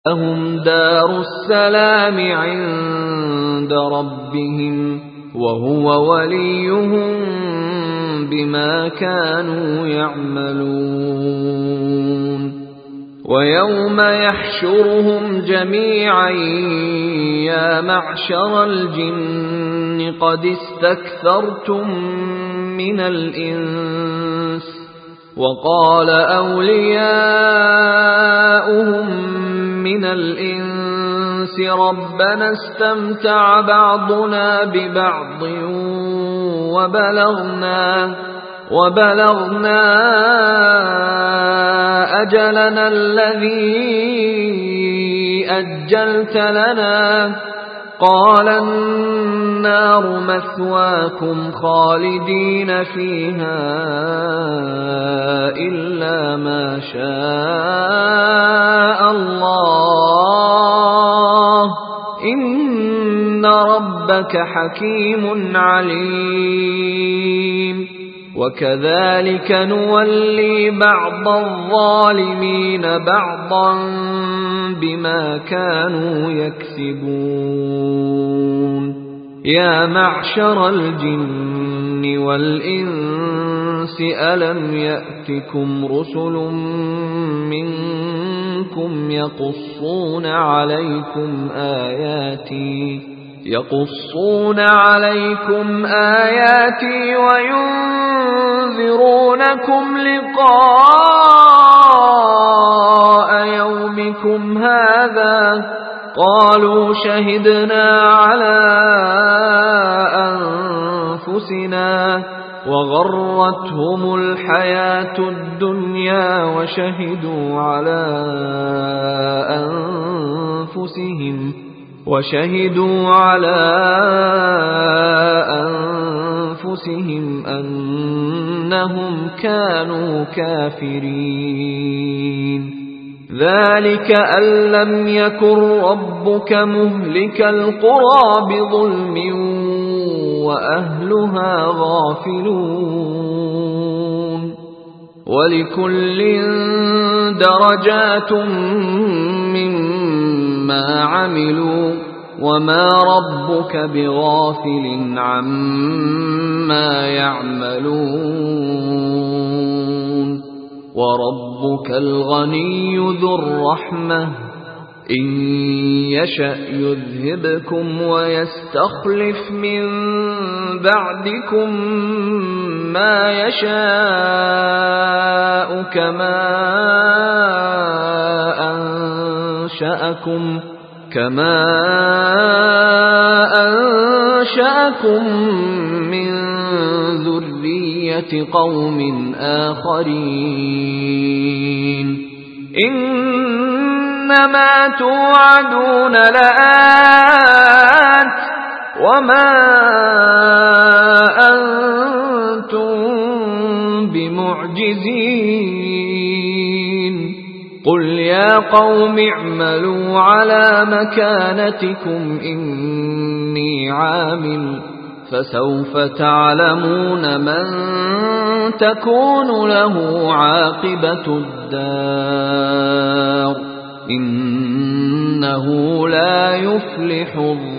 لهم دار السلام عند ربهم وهو وليهم بما كانوا يعملون ويوم يحشرهم جميعا يا معشر الجن قد استكثرتم من الإنس وقال أولياؤهم من الإنس ربنا استمتع بعضنا ببعض وبلغنا أجلنا الذي أجلت لنا قال النار مثواكم خالدين فيها إلا ما شاء الله إن ربك حكيم عليم وكذلك نولي بعض الظالمين بعضا بما كانوا يكسبون يا معشر الجن والإنس ألم يأتكم رسل منكم يقصون عليكم آياتي وينذرونكم لقاء يومكم هذا قالوا شهدنا على أنفسنا وغرتهم الحياة الدنيا وشهدوا على أنفسهم أنهم كانوا كافرين ذلك أن لم يكن ربك مهلك القرى بظلم وأهلها غافلون ولكل درجات مما عملوا وما ربك بغافل عما يعملون وربك الغني ذو الرحمة إن يشأ يذهبكم ويستخلف من بعدكم ما يشاء كما أنشأكم من ذرية قوم آخرين إنما توعدون لآت وما أنتم بمعجزين قل يا قوم اعملوا على مكانتكم إني عامل فسوف تعلمون من تكون له عاقبة الدار إنه لا يفلح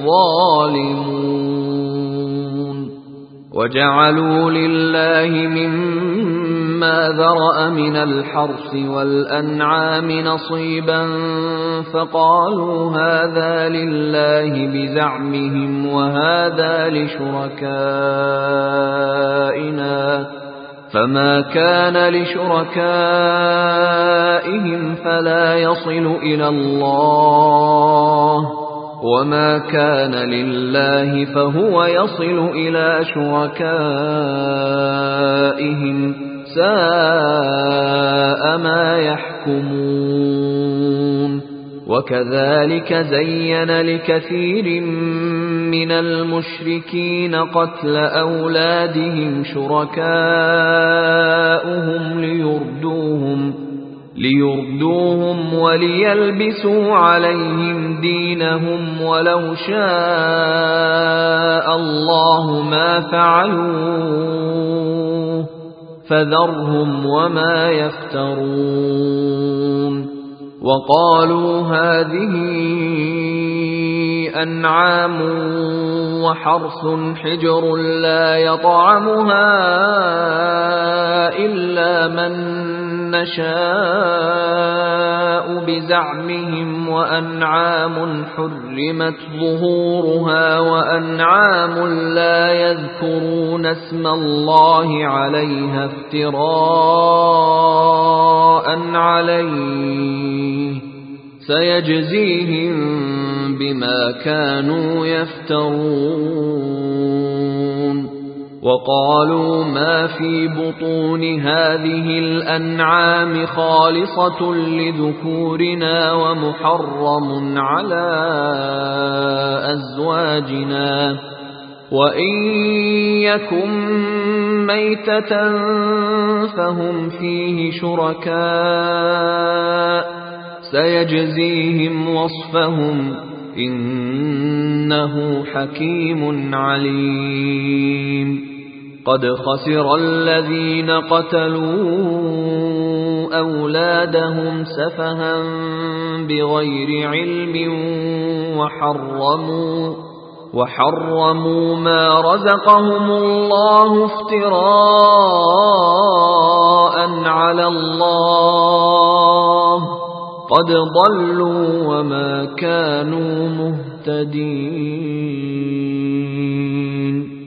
الظالمون وجعلوا لله مما ذرأ من الحرث والأنعام نصيبا فقالوا هذا لله بزعمهم وهذا لشركائنا فما كان لشركائهم فلا يصل إلى الله وما كان لله فهو يصل إلى شركائهم ساء ما يحكمون وكذلك زين لكثير من المشركين قتل أولادهم شركاؤهم ليردوهم وليلبسوا عليهم دينهم ولو شاء الله ما فعلوه فذرهم وما يفترون وقالوا هذه أنعام وحرث حجر لا يطعمها إلا من نشاء بزعمهم وأنعام حرمت ظهورها وأنعام لا يذكرون اسم الله عليها افتراء عليه سيجزيهم بما كانوا يفترون وقالوا ما في بطون هذه الأنعام خالصة لذكورنا ومحرم على أزواجنا وإن يكن ميتة فهم فيه شركاء سيجزيهم وصفهم إنه حكيم عليم قد خسر الذين قتلوا أولادهم سفها بغير علم وحرموا ما رزقهم الله افتراء على الله قد ضلوا وما كانوا مهتدين